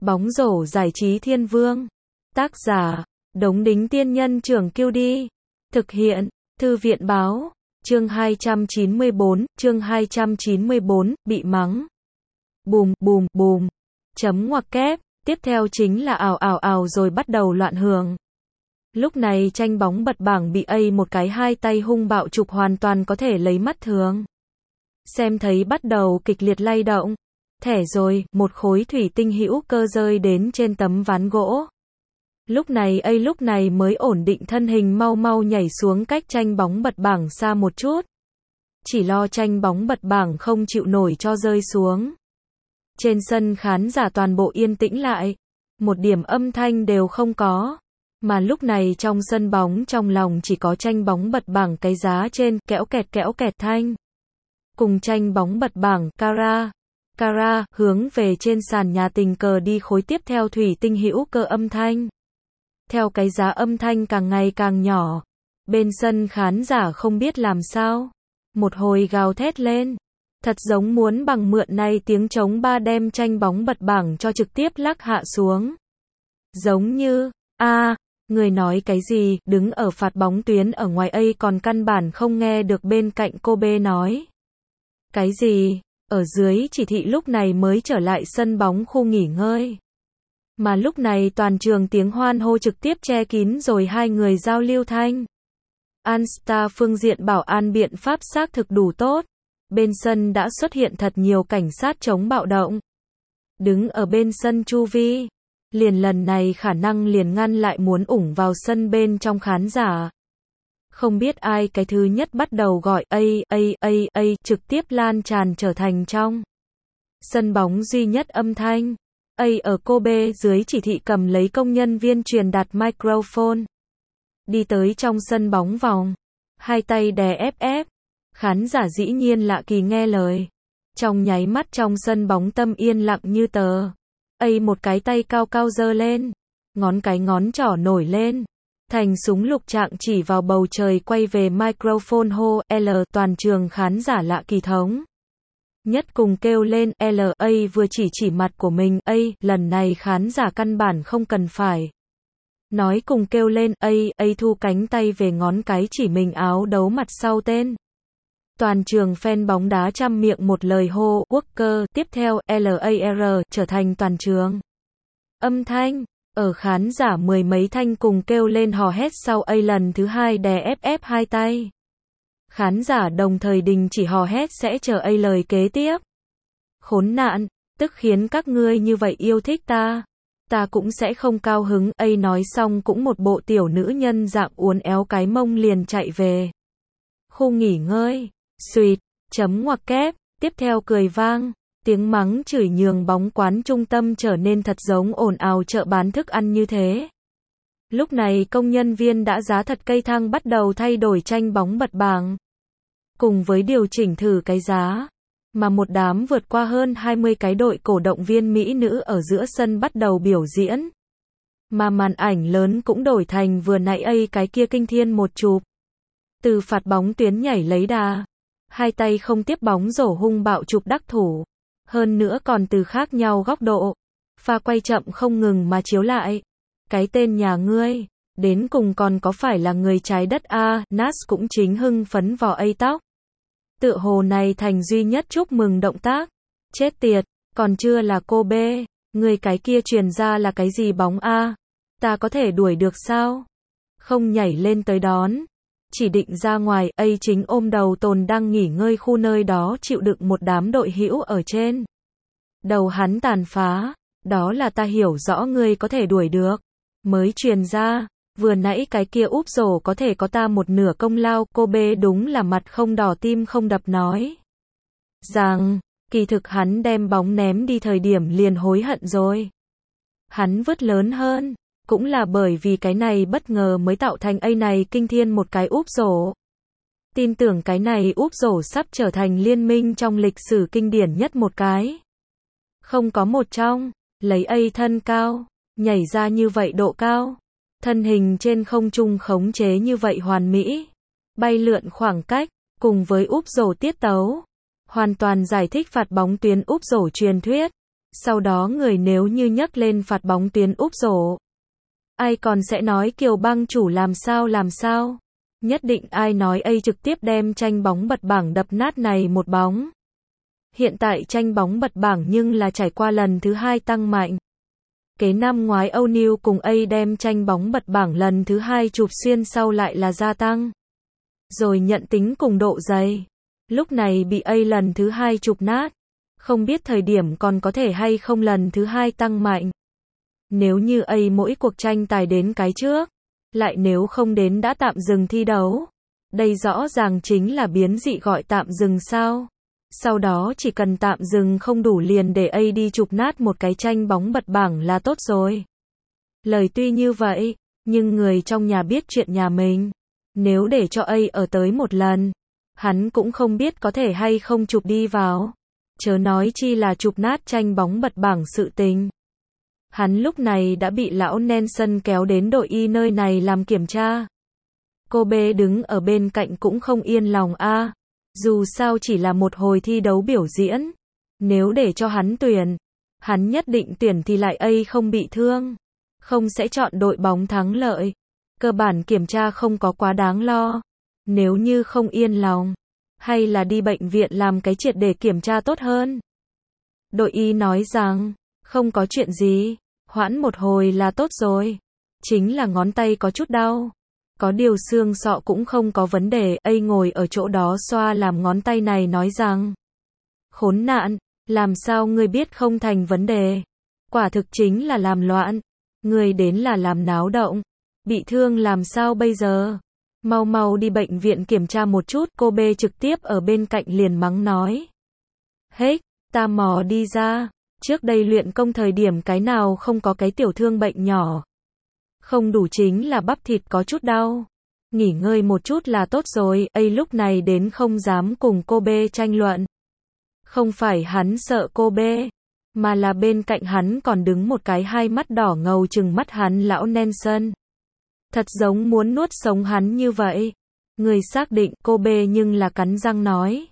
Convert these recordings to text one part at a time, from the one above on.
Bóng rổ giải trí thiên vương. Tác giả, Đống Đính Tiên Nhân Trưởng Kiêu Đi. Thực hiện, Thư viện Báo. Chương 294, bị mắng. Bùm, bùm, bùm. Chấm ngoặc kép. Tiếp theo chính là ào ào ào rồi bắt đầu loạn hưởng. Lúc này tranh bóng bật bảng bị một cái hai tay hung bạo chụp hoàn toàn có thể lấy mắt thường. Xem thấy bắt đầu kịch liệt lay động. Thẻ rồi, một khối thủy tinh hữu cơ rơi đến trên tấm ván gỗ. Lúc này mới ổn định thân hình mau mau nhảy xuống cách tranh bóng bật bảng xa một chút. Chỉ lo tranh bóng bật bảng không chịu nổi cho rơi xuống. Trên sân khán giả toàn bộ yên tĩnh lại. Một điểm âm thanh đều không có. Mà lúc này trong sân bóng trong lòng chỉ có tranh bóng bật bảng cái giá trên kéo kẹt thanh. Cùng tranh bóng bật bảng Kara hướng về trên sàn nhà tình cờ đi khối tiếp theo thủy tinh hữu cơ âm thanh. Theo cái giá âm thanh càng ngày càng nhỏ. Bên sân khán giả không biết làm sao. Một hồi gào thét lên. Thật giống muốn bằng mượn này tiếng trống ba đem tranh bóng bật bảng cho trực tiếp lắc hạ xuống. Giống như, người nói cái gì, đứng ở phạt bóng tuyến ở ngoài còn căn bản không nghe được bên cạnh cô B nói. Cái gì, ở dưới chỉ thị lúc này mới trở lại sân bóng khu nghỉ ngơi. Mà lúc này toàn trường tiếng hoan hô trực tiếp che kín rồi hai người giao lưu thanh. Anstar phương diện bảo an biện pháp xác thực đủ tốt. Bên sân đã xuất hiện thật nhiều cảnh sát chống bạo động. Đứng ở bên sân chu vi. Liền lần này khả năng liền ngăn lại muốn ủng vào sân bên trong khán giả. Không biết ai cái thứ nhất bắt đầu gọi trực tiếp lan tràn trở thành trong sân bóng duy nhất âm thanh. Ở cô B dưới chỉ thị cầm lấy công nhân viên truyền đạt microphone. Đi tới trong sân bóng vòng. Hai tay đè ép. Khán giả dĩ nhiên lạ kỳ nghe lời. Trong nháy mắt trong sân bóng tâm yên lặng như tờ. Một cái tay cao cao giơ lên. Ngón trỏ nổi lên. Thành súng lục trạng chỉ vào bầu trời quay về microphone hô L. Toàn trường khán giả lạ kỳ thống nhất cùng kêu lên L. Vừa chỉ mặt của mình. Lần này khán giả căn bản không cần phải nói cùng kêu lên thu cánh tay về ngón cái chỉ mình áo đấu mặt sau tên. Toàn trường fan bóng đá trăm miệng một lời hô Walker. Tiếp theo LAR trở thành toàn trường âm thanh. Ở khán giả mười mấy thanh cùng kêu lên hò hét sau lần thứ hai đè ép hai tay. Khán giả đồng thời đình chỉ hò hét sẽ chờ lời kế tiếp. Khốn nạn, tức khiến các ngươi như vậy yêu thích ta. Ta cũng sẽ không cao hứng. Nói xong cũng một bộ tiểu nữ nhân dạng uốn éo cái mông liền chạy về khu nghỉ ngơi. Suýt, chấm ngoặc kép. Tiếp theo cười vang. Tiếng mắng chửi nhường bóng quán trung tâm trở nên thật giống ồn ào chợ bán thức ăn như thế. Lúc này công nhân viên đã giá thật cây thang bắt đầu thay đổi tranh bóng bật bảng. Cùng với điều chỉnh thử cái giá. Mà một đám vượt qua hơn 20 cái đội cổ động viên mỹ nữ ở giữa sân bắt đầu biểu diễn. Mà màn ảnh lớn cũng đổi thành vừa nãy cái kia kinh thiên một chụp. Từ phạt bóng tuyến nhảy lấy đà. Hai tay không tiếp bóng rổ hung bạo chụp đắc thủ. Hơn nữa còn từ khác nhau góc độ. Pha quay chậm không ngừng mà chiếu lại. Cái tên nhà ngươi, đến cùng còn có phải là người trái đất Nas cũng chính hưng phấn vò tóc. Tựa hồ này thành duy nhất chúc mừng động tác. Chết tiệt, còn chưa là cô B. Người cái kia truyền ra là cái gì bóng ta có thể đuổi được sao? Không nhảy lên tới đón. Chỉ định ra ngoài, chính ôm đầu tồn đang nghỉ ngơi khu nơi đó chịu đựng một đám đội hữu ở trên. Đầu hắn tàn phá, đó là ta hiểu rõ ngươi có thể đuổi được. Mới truyền ra, vừa nãy cái kia úp rổ có thể có ta một nửa công lao. Cô B đúng là mặt không đỏ tim không đập nói rằng, kỳ thực hắn đem bóng ném đi thời điểm liền hối hận rồi. Hắn vứt lớn hơn. Cũng là bởi vì cái này bất ngờ mới tạo thành này kinh thiên một cái úp rổ. Tin tưởng cái này úp rổ sắp trở thành liên minh trong lịch sử kinh điển nhất một cái. Không có một trong, lấy thân cao, nhảy ra như vậy độ cao. Thân hình trên không trung khống chế như vậy hoàn mỹ. Bay lượn khoảng cách, cùng với úp rổ tiết tấu. Hoàn toàn giải thích phạt bóng tuyến úp rổ truyền thuyết. Sau đó người nếu như nhấc lên phạt bóng tuyến úp rổ. Ai còn sẽ nói Kiều Bang chủ làm sao. Nhất định ai nói A trực tiếp đem tranh bóng bật bảng đập nát này một bóng. Hiện tại tranh bóng bật bảng nhưng là trải qua lần thứ 2 tăng mạnh. Cái năm ngoái O'Neal cùng A đem tranh bóng bật bảng lần thứ 2 chụp xuyên sau lại là gia tăng. Rồi nhận tính cùng độ dày. Lúc này bị A lần thứ 2 chụp nát. Không biết thời điểm còn có thể hay không lần thứ 2 tăng mạnh. Nếu như A mỗi cuộc tranh tài đến cái trước, lại nếu không đến đã tạm dừng thi đấu. Đây rõ ràng chính là biến dị gọi tạm dừng sao. Sau đó chỉ cần tạm dừng không đủ liền để A đi chụp nát một cái tranh bóng bật bảng là tốt rồi. Lời tuy như vậy, nhưng người trong nhà biết chuyện nhà mình. Nếu để cho A ở tới một lần, hắn cũng không biết có thể hay không chụp đi vào. Chớ nói chi là chụp nát tranh bóng bật bảng sự tình. Hắn lúc này đã bị lão Nelson kéo đến đội y nơi này làm kiểm tra. Cô bé đứng ở bên cạnh cũng không yên lòng a. Dù sao chỉ là một hồi thi đấu biểu diễn. Nếu để cho hắn tuyển, hắn nhất định tuyển thì lại A không bị thương. Không sẽ chọn đội bóng thắng lợi. Cơ bản kiểm tra không có quá đáng lo. Nếu như không yên lòng, hay là đi bệnh viện làm cái triệt để kiểm tra tốt hơn. Đội y nói rằng, không có chuyện gì, hoãn một hồi là tốt rồi. Chính là ngón tay có chút đau. Có điều xương sọ cũng không có vấn đề. A ngồi ở chỗ đó xoa làm ngón tay này nói rằng, khốn nạn, làm sao ngươi biết không thành vấn đề. Quả thực chính là làm loạn. Ngươi đến là làm náo động. Bị thương làm sao bây giờ? Mau mau đi bệnh viện kiểm tra một chút. Cô B trực tiếp ở bên cạnh liền mắng nói. Hết, ta mò đi ra. Trước đây luyện công thời điểm cái nào không có cái tiểu thương bệnh nhỏ. Không đủ chính là bắp thịt có chút đau. Nghỉ ngơi một chút là tốt rồi. A lúc này đến không dám cùng cô B tranh luận. Không phải hắn sợ cô B, mà là bên cạnh hắn còn đứng một cái hai mắt đỏ ngầu trừng mắt hắn lão Nelson. Thật giống muốn nuốt sống hắn như vậy. Người xác định cô B nhưng là cắn răng nói.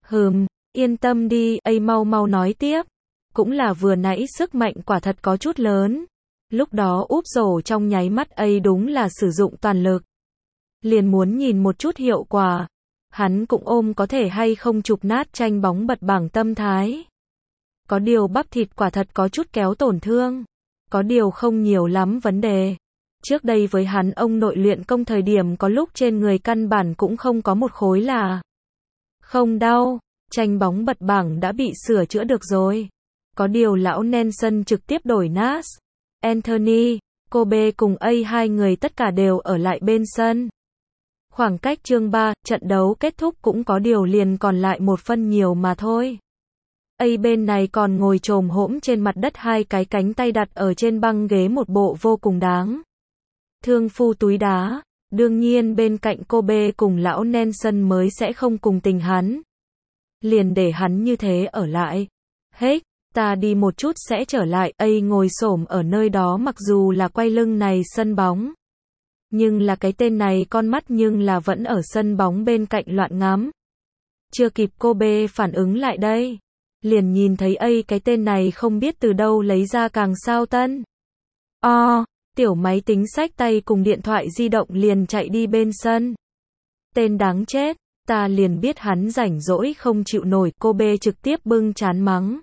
Yên tâm đi. A mau mau nói tiếp. Cũng là vừa nãy sức mạnh quả thật có chút lớn. Lúc đó úp rổ trong nháy mắt A đúng là sử dụng toàn lực. Liền muốn nhìn một chút hiệu quả. Hắn cũng ôm có thể hay không chụp nát tranh bóng bật bảng tâm thái. Có điều bắp thịt quả thật có chút kéo tổn thương. Có điều không nhiều lắm vấn đề. Trước đây với hắn ông nội luyện công thời điểm có lúc trên người căn bản cũng không có một khối là không đau. Tranh bóng bật bảng đã bị sửa chữa được rồi. Có điều lão Nelson trực tiếp đổi Nas, Anthony, Kobe cùng A hai người tất cả đều ở lại bên sân. Khoảng cách chương 3, trận đấu kết thúc cũng có điều liền còn lại một phân nhiều mà thôi. A bên này còn ngồi chồm hổm trên mặt đất hai cái cánh tay đặt ở trên băng ghế một bộ vô cùng đáng thương phu túi đá. Đương nhiên bên cạnh Kobe cùng lão Nelson mới sẽ không cùng tình hắn. Liền để hắn như thế ở lại. Hết, ta đi một chút sẽ trở lại. A ngồi xổm ở nơi đó mặc dù là quay lưng này sân bóng. Nhưng là cái tên này con mắt nhưng là vẫn ở sân bóng bên cạnh loạn ngắm. Chưa kịp Kobe phản ứng lại đây. Liền nhìn thấy A cái tên này không biết từ đâu lấy ra càng sao tân. Tiểu máy tính xách tay cùng điện thoại di động liền chạy đi bên sân. Tên đáng chết, ta liền biết hắn rảnh rỗi không chịu nổi. Kobe trực tiếp bưng chán mắng.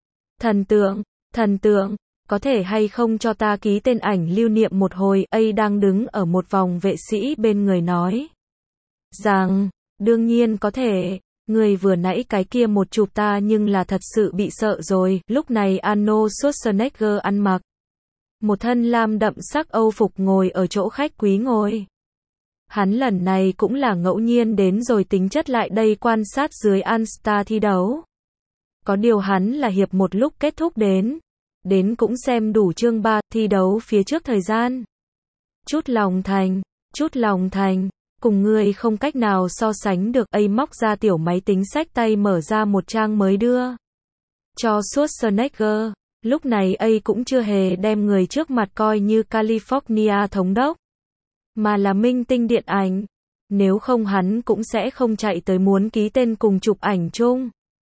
Thần tượng, có thể hay không cho ta ký tên ảnh lưu niệm một hồi. A đang đứng ở một vòng vệ sĩ bên người nói rằng, đương nhiên có thể, người vừa nãy cái kia một chụp ta nhưng là thật sự bị sợ rồi. Lúc này Arnold Schwarzenegger ăn mặc một thân lam đậm sắc Âu phục ngồi ở chỗ khách quý ngồi. Hắn lần này cũng là ngẫu nhiên đến rồi tính chất lại đây quan sát dưới All-Star thi đấu. Có điều hắn là hiệp một lúc kết thúc đến cũng xem đủ chương 3 thi đấu phía trước thời gian. Chút lòng thành, cùng người không cách nào so sánh được. A móc ra tiểu máy tính xách tay mở ra một trang mới đưa cho Schwarzenegger. Lúc này A cũng chưa hề đem người trước mặt coi như California thống đốc, mà là minh tinh điện ảnh. Nếu không hắn cũng sẽ không chạy tới muốn ký tên cùng chụp ảnh chung.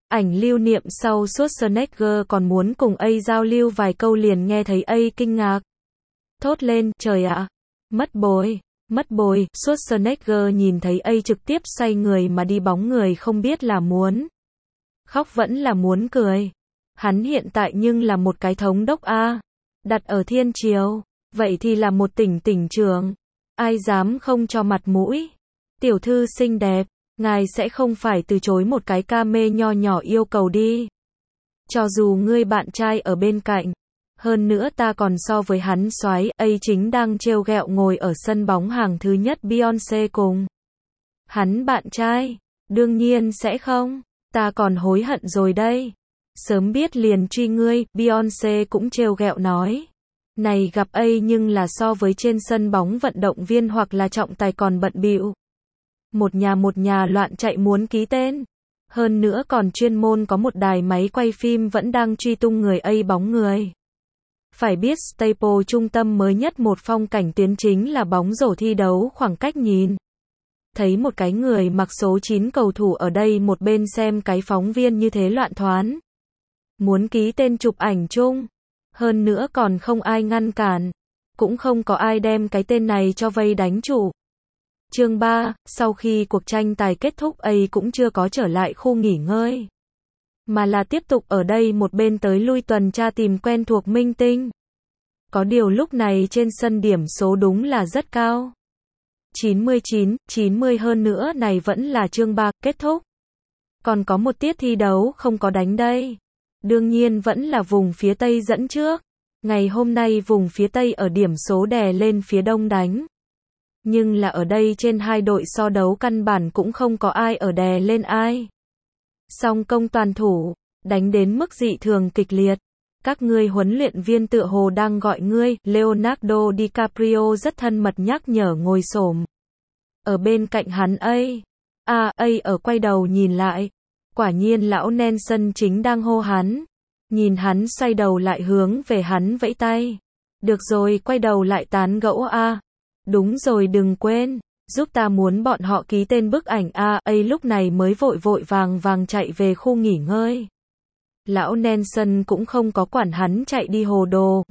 ảnh lưu niệm sau Schwarzenegger còn muốn cùng A giao lưu vài câu liền nghe thấy A kinh ngạc. Thốt lên, trời ạ, mất bồi, Schwarzenegger nhìn thấy A trực tiếp xoay người mà đi bóng người không biết là muốn khóc vẫn là muốn cười. Hắn hiện tại nhưng là một cái thống đốc A, đặt ở thiên triều, vậy thì là một tỉnh trưởng, ai dám không cho mặt mũi. Tiểu thư xinh đẹp, ngài sẽ không phải từ chối một cái ca mê nho nhỏ yêu cầu đi. Cho dù ngươi bạn trai ở bên cạnh, hơn nữa ta còn so với hắn soái, A chính đang trêu ghẹo ngồi ở sân bóng hàng thứ nhất Beyoncé cùng hắn bạn trai, đương nhiên sẽ không, ta còn hối hận rồi đây. Sớm biết liền truy ngươi, Beyoncé cũng trêu ghẹo nói. Này gặp A nhưng là so với trên sân bóng vận động viên hoặc là trọng tài còn bận bịu. Một nhà loạn chạy muốn ký tên. Hơn nữa còn chuyên môn có một đài máy quay phim vẫn đang truy tung người A bóng người. Phải biết Staple trung tâm mới nhất một phong cảnh tuyến chính là bóng rổ thi đấu khoảng cách nhìn. Thấy một cái người mặc số 9 cầu thủ ở đây một bên xem cái phóng viên như thế loạn thoán. Muốn ký tên chụp ảnh chung. Hơn nữa còn không ai ngăn cản. Cũng không có ai đem cái tên này cho vây đánh chủ. Chương 3, sau khi cuộc tranh tài kết thúc A cũng chưa có trở lại khu nghỉ ngơi. Mà là tiếp tục ở đây một bên tới lui tuần tra tìm quen thuộc minh tinh. Có điều lúc này trên sân điểm số đúng là rất cao. 90 hơn nữa này vẫn là chương 3 kết thúc. Còn có một tiết thi đấu không có đánh đây. Đương nhiên vẫn là vùng phía Tây dẫn trước. Ngày hôm nay vùng phía Tây ở điểm số đè lên phía Đông đánh. Nhưng là ở đây trên hai đội so đấu căn bản cũng không có ai ở đè lên ai. Song công toàn thủ, đánh đến mức dị thường kịch liệt. Các ngươi huấn luyện viên tựa hồ đang gọi ngươi, Leonardo DiCaprio rất thân mật nhắc nhở ngồi xổm ở bên cạnh hắn A. A ở quay đầu nhìn lại. Quả nhiên lão Nelson chính đang hô hắn. Nhìn hắn xoay đầu lại hướng về hắn vẫy tay. Được rồi, quay đầu lại tán gẫu A. Đúng rồi đừng quên, giúp ta muốn bọn họ ký tên bức ảnh A. Lúc này mới vội vàng chạy về khu nghỉ ngơi. Lão Nelson cũng không có quản hắn chạy đi hồ đồ.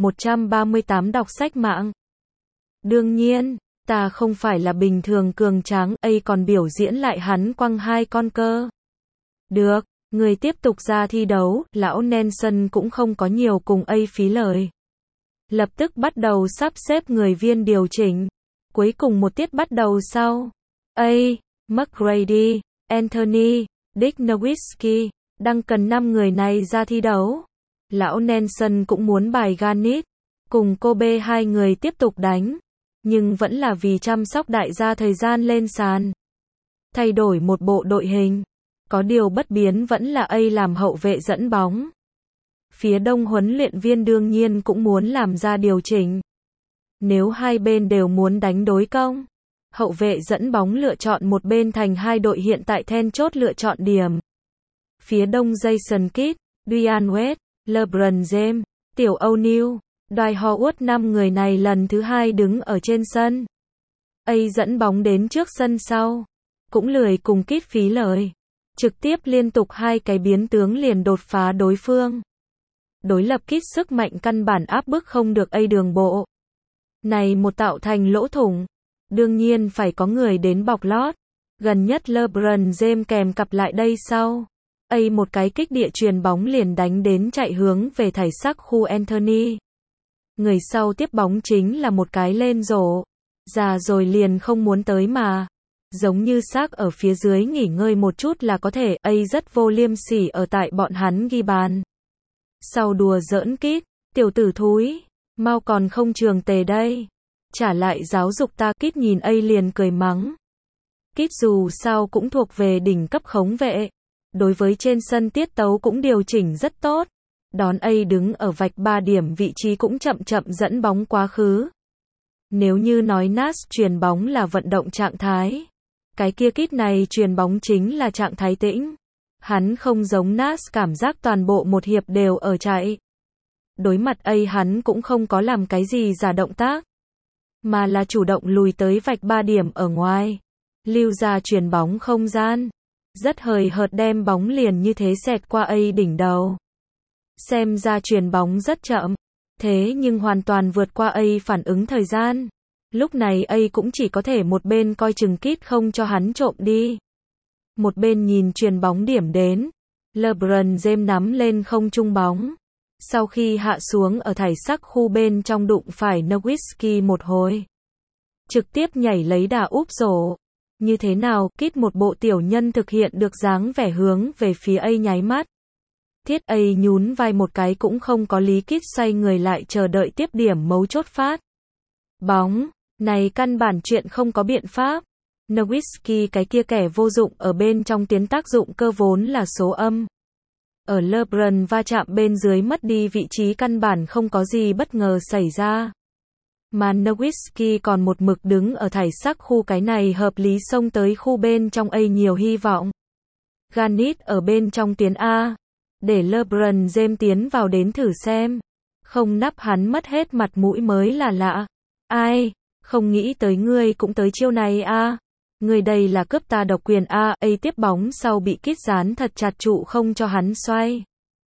138 đọc sách mạng. Đương nhiên, ta không phải là bình thường cường tráng. A còn biểu diễn lại hắn quăng hai con cơ. Được, người tiếp tục ra thi đấu. Lão Nelson cũng không có nhiều cùng A phí lời. Lập tức bắt đầu sắp xếp người viên điều chỉnh. Cuối cùng một tiết bắt đầu sau. A, McGrady, Anthony, Dick Nowitzki, đang cần 5 người này ra thi đấu. Lão Nelson cũng muốn bài Garnett, cùng Kobe hai người tiếp tục đánh. Nhưng vẫn là vì chăm sóc đại gia thời gian lên sàn. Thay đổi một bộ đội hình. Có điều bất biến vẫn là A làm hậu vệ dẫn bóng. Phía Đông huấn luyện viên đương nhiên cũng muốn làm ra điều chỉnh. Nếu hai bên đều muốn đánh đối công, hậu vệ dẫn bóng lựa chọn một bên thành hai đội hiện tại then chốt lựa chọn điểm. Phía Đông Jason Kidd, Dwyane Wade, LeBron James, Tiểu O'Neal, Dwight Howard 5 người này lần thứ hai đứng ở trên sân. A dẫn bóng đến trước sân sau. Cũng lười cùng Kidd phí lời. Trực tiếp liên tục hai cái biến tướng liền đột phá đối phương. Đối lập Kidd sức mạnh căn bản áp bức không được A đường bộ. Này một tạo thành lỗ thủng. Đương nhiên phải có người đến bọc lót. Gần nhất LeBron James kèm cặp lại đây sau. A một cái kích địa chuyền bóng liền đánh đến chạy hướng về thảy sắc khu Anthony. Người sau tiếp bóng chính là một cái lên rổ. Già rồi liền không muốn tới mà. Giống như xác ở phía dưới nghỉ ngơi một chút là có thể. A rất vô liêm sỉ ở tại bọn hắn ghi bàn. Sau đùa giỡn Kidd, tiểu tử thúi, mau còn không trường tề đây. Trả lại giáo dục ta. Kidd nhìn A liền cười mắng. Kidd dù sao cũng thuộc về đỉnh cấp khống vệ. Đối với trên sân tiết tấu cũng điều chỉnh rất tốt. Đón A đứng ở vạch 3 điểm vị trí cũng chậm dẫn bóng quá khứ. Nếu như nói Nash chuyền bóng là vận động trạng thái, cái kia Kidd này chuyền bóng chính là trạng thái tĩnh. Hắn không giống Nash cảm giác toàn bộ một hiệp đều ở chạy. Đối mặt A hắn cũng không có làm cái gì giả động tác, mà là chủ động lùi tới vạch 3 điểm ở ngoài, lưu ra chuyền bóng không gian. rất hời hợt đem bóng liền như thế xẹt qua A đỉnh đầu. Xem ra chuyền bóng rất chậm, thế nhưng hoàn toàn vượt qua A phản ứng thời gian. Lúc này A cũng chỉ có thể một bên coi chừng Kit không cho hắn trộm đi, một bên nhìn chuyền bóng điểm đến. LeBron James nắm lên không trung bóng. Sau khi hạ xuống ở thải sắc khu bên trong đụng phải Nowitzki một hồi, trực tiếp nhảy lấy đà úp rổ. Như thế nào, Kit một bộ tiểu nhân thực hiện được dáng vẻ hướng về phía A nháy mắt. Thiết A nhún vai một cái cũng không có lý, Kit xoay người lại chờ đợi tiếp điểm mấu chốt phát bóng. Này căn bản chuyện không có biện pháp. Nowitzki cái kia kẻ vô dụng ở bên trong tiến tác dụng cơ vốn là số âm. Ở LeBron va chạm bên dưới mất đi vị trí căn bản không có gì bất ngờ xảy ra. Mà Nowitzki còn một mực đứng ở thải sắc khu, cái này hợp lý xông tới khu bên trong A nhiều hy vọng. Garnett ở bên trong tiến A, để LeBron James tiến vào đến thử xem. Không nắp hắn mất hết mặt mũi mới là lạ. Ai, không nghĩ tới ngươi cũng tới chiêu này a. Ngươi đây là cướp ta độc quyền a. A tiếp bóng sau bị Kit dán thật chặt trụ không cho hắn xoay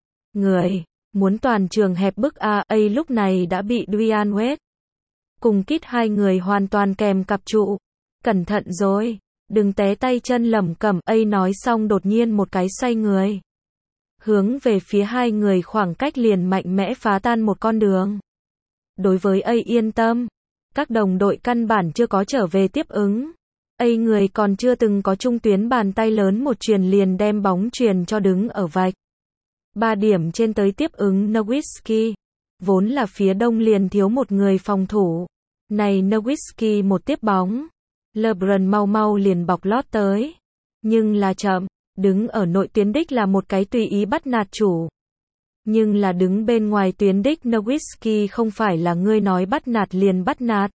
người, muốn toàn trường hẹp bức a. A lúc này đã bị Dwyane Wade cùng Kit hai người hoàn toàn kèm cặp trụ. Cẩn thận rồi, đừng té tay chân lẩm cẩm. A nói xong đột nhiên một cái xoay người, hướng về phía hai người khoảng cách liền mạnh mẽ phá tan một con đường. Đối với A yên tâm, các đồng đội căn bản chưa có trở về tiếp ứng. A người còn chưa từng có trung tuyến, bàn tay lớn một chuyền liền đem bóng chuyền cho đứng ở vạch 3 điểm trên tới tiếp ứng Nowitzki. Vốn là phía đông liền thiếu một người phòng thủ. Này Nowitzki một tiếp bóng, LeBron mau mau liền bọc lót tới. Nhưng là chậm, đứng ở nội tuyến đích là một cái tùy ý bắt nạt chủ. Nhưng là đứng bên ngoài tuyến đích Nowitzki không phải là ngươi nói bắt nạt liền bắt nạt.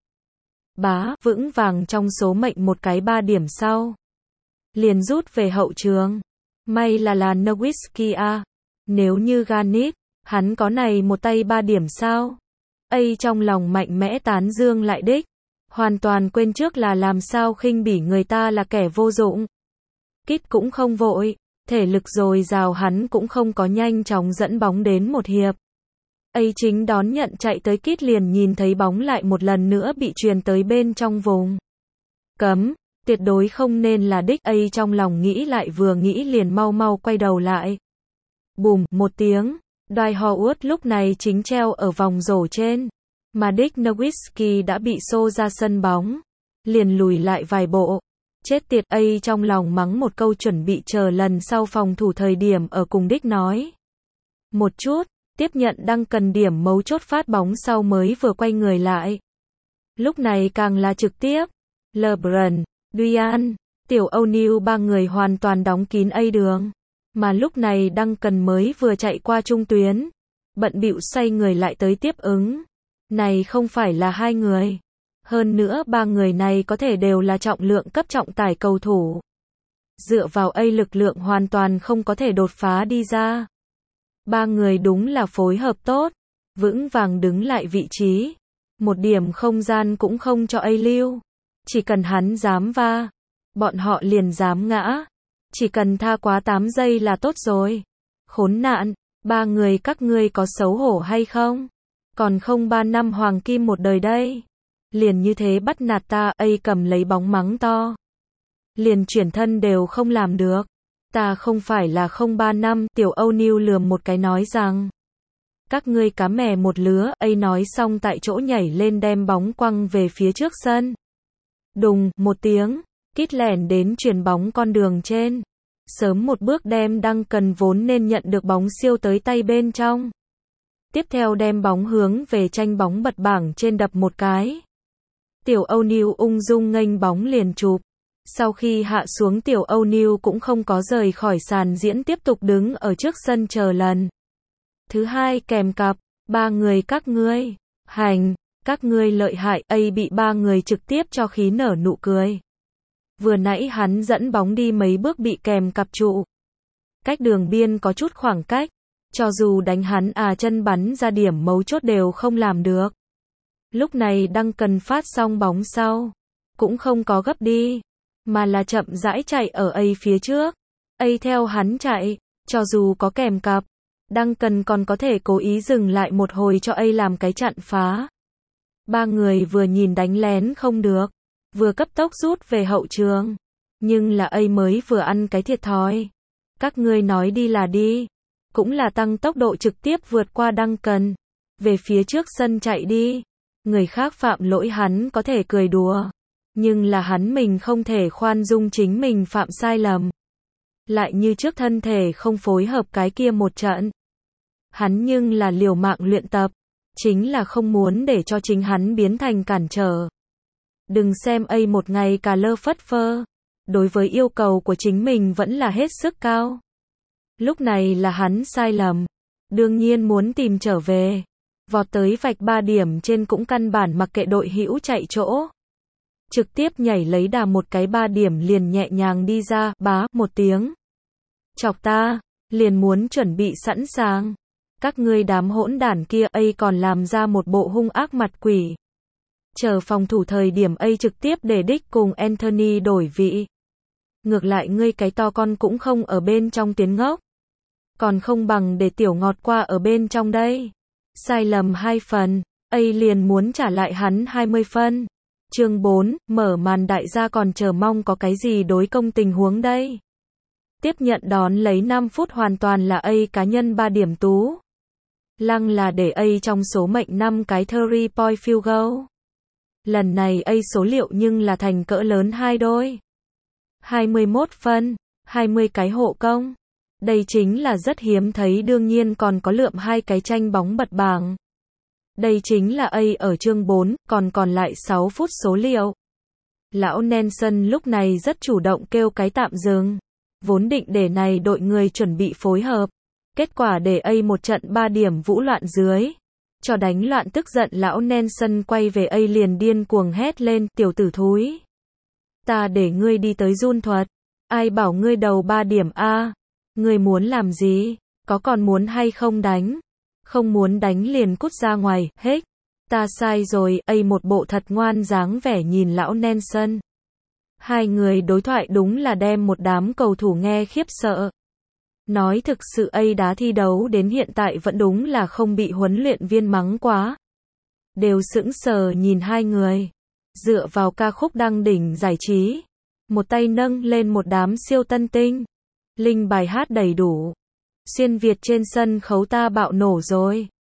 Bá, vững vàng trong số mệnh một cái 3 điểm sau, liền rút về hậu trường. May là Nowitzki a. Nếu như Garnett, hắn có này một tay 3 điểm sao? A trong lòng mạnh mẽ tán dương lại đích. Hoàn toàn quên trước là làm sao khinh bỉ người ta là kẻ vô dụng. Kit cũng không vội, thể lực dồi dào, hắn cũng không có nhanh chóng dẫn bóng đến một hiệp. A chính đón nhận chạy tới, Kit liền nhìn thấy bóng lại một lần nữa bị truyền tới bên trong vùng cấm, tuyệt đối không nên là đích. A trong lòng nghĩ lại vừa nghĩ liền mau mau quay đầu lại. Bùm, một tiếng, Dwight Howard lúc này chính treo ở vòng rổ trên, mà đích Nowitzki đã bị xô ra sân bóng, liền lùi lại vài bộ. Chết tiệt, A trong lòng mắng một câu chuẩn bị chờ lần sau phòng thủ thời điểm ở cùng đích nói một chút, tiếp nhận đang cần điểm mấu chốt phát bóng sau mới vừa quay người lại. Lúc này càng là trực tiếp, LeBron, Dwyane, Tiểu O'Neal ba người hoàn toàn đóng kín A đường. Mà lúc này Duncan mới vừa chạy qua trung tuyến, bận bịu xoay người lại tới tiếp ứng. Này không phải là hai người. Hơn nữa ba người này có thể đều là trọng lượng cấp trọng tải cầu thủ. Dựa vào A lực lượng hoàn toàn không có thể đột phá đi ra. Ba người đúng là phối hợp tốt, vững vàng đứng lại vị trí. Một điểm không gian cũng không cho A lưu. Chỉ cần hắn dám va, bọn họ liền dám ngã. Chỉ cần tha quá 8 giây là tốt rồi. Khốn nạn, ba người các ngươi có xấu hổ hay không? Còn không 3 năm hoàng kim một đời đây. Liền như thế bắt nạt ta. A cầm lấy bóng mắng to. Liền chuyển thân đều không làm được. Ta không phải là 03 năm. Tiểu O'Neal lườm một cái nói rằng, các ngươi cá mè một lứa. A nói xong tại chỗ nhảy lên đem bóng quăng về phía trước sân. Đùng, một tiếng, Kit lẻn đến chuyền bóng con đường trên. Sớm một bước đem Duncan vốn nên nhận được bóng siêu tới tay bên trong. Tiếp theo đem bóng hướng về tranh bóng bật bảng trên đập một cái. Tiểu O'Neal ung dung nghênh bóng liền chụp. Sau khi hạ xuống, Tiểu O'Neal cũng không có rời khỏi sàn diễn, tiếp tục đứng ở trước sân chờ lần thứ hai kèm cặp. Ba người các ngươi, hành, các ngươi lợi hại. A bị ba người trực tiếp cho khí nở nụ cười. Vừa nãy hắn dẫn bóng đi mấy bước bị kèm cặp trụ. Cách đường biên có chút khoảng cách. Cho dù đánh hắn chân bắn ra điểm mấu chốt đều không làm được. Lúc này Duncan phát xong bóng sau, cũng không có gấp đi, mà là chậm rãi chạy ở A phía trước. A theo hắn chạy, cho dù có kèm cặp, Duncan còn có thể cố ý dừng lại một hồi cho A làm cái chặn phá. Ba người vừa nhìn đánh lén không được, vừa cấp tốc rút về hậu trường. Nhưng là A mới vừa ăn cái thiệt thòi. Các ngươi nói đi là đi, cũng là tăng tốc độ trực tiếp vượt qua Duncan, về phía trước sân chạy đi. Người khác phạm lỗi hắn có thể cười đùa, nhưng là hắn mình không thể khoan dung chính mình phạm sai lầm. Lại như trước thân thể không phối hợp cái kia một trận. Hắn nhưng là liều mạng luyện tập, chính là không muốn để cho chính hắn biến thành cản trở. Đừng xem A một ngày cà lơ phất phơ, đối với yêu cầu của chính mình vẫn là hết sức cao. Lúc này là hắn sai lầm, đương nhiên muốn tìm trở về. Vọt tới vạch 3 điểm trên cũng căn bản mặc kệ đội hữu chạy chỗ. Trực tiếp nhảy lấy đà một cái 3 điểm liền nhẹ nhàng đi ra, bá, một tiếng. Chọc ta, liền muốn chuẩn bị sẵn sàng. Các ngươi đám hỗn đản kia, A còn làm ra một bộ hung ác mặt quỷ. Chờ phòng thủ thời điểm A trực tiếp để đích cùng Anthony đổi vị. Ngược lại ngươi cái to con cũng không ở bên trong tiến ngốc. Còn không bằng để tiểu ngọt qua ở bên trong đây. Sai lầm 2 phần, A liền muốn trả lại hắn 20 phân. Chương 4, mở màn đại gia còn chờ mong có cái gì đối công tình huống đây. Tiếp nhận đón lấy 5 phút hoàn toàn là A cá nhân 3 điểm tú. Lăng là để A trong số mệnh 5 cái 3-point field goal. Lần này A số liệu nhưng là thành cỡ lớn 2 đôi. 21 phân, 20 cái hộ công. Đây chính là rất hiếm thấy, đương nhiên còn có lượm 2 cái tranh bóng bật bảng. Đây chính là A ở chương 4, còn lại 6 phút số liệu. Lão Nelson lúc này rất chủ động kêu cái tạm dừng. Vốn định để này đội người chuẩn bị phối hợp. Kết quả để A một trận 3 điểm vũ loạn dưới. Cho đánh loạn tức giận lão Nelson quay về A liền điên cuồng hét lên, tiểu tử thúi. Ta để ngươi đi tới run thuật. Ai bảo ngươi đầu 3 điểm A. Ngươi muốn làm gì? Có còn muốn hay không đánh? Không muốn đánh liền cút ra ngoài, hết. Ta sai rồi, A một bộ thật ngoan dáng vẻ nhìn lão Nelson. Hai người đối thoại đúng là đem một đám cầu thủ nghe khiếp sợ. Nói thực sự A đá thi đấu đến hiện tại vẫn đúng là không bị huấn luyện viên mắng quá. Đều sững sờ nhìn hai người. Dựa vào ca khúc đăng đỉnh giải trí. Một tay nâng lên một đám siêu tân tinh. Linh bài hát đầy đủ. Xuyên Việt trên sân khấu ta bạo nổ rồi.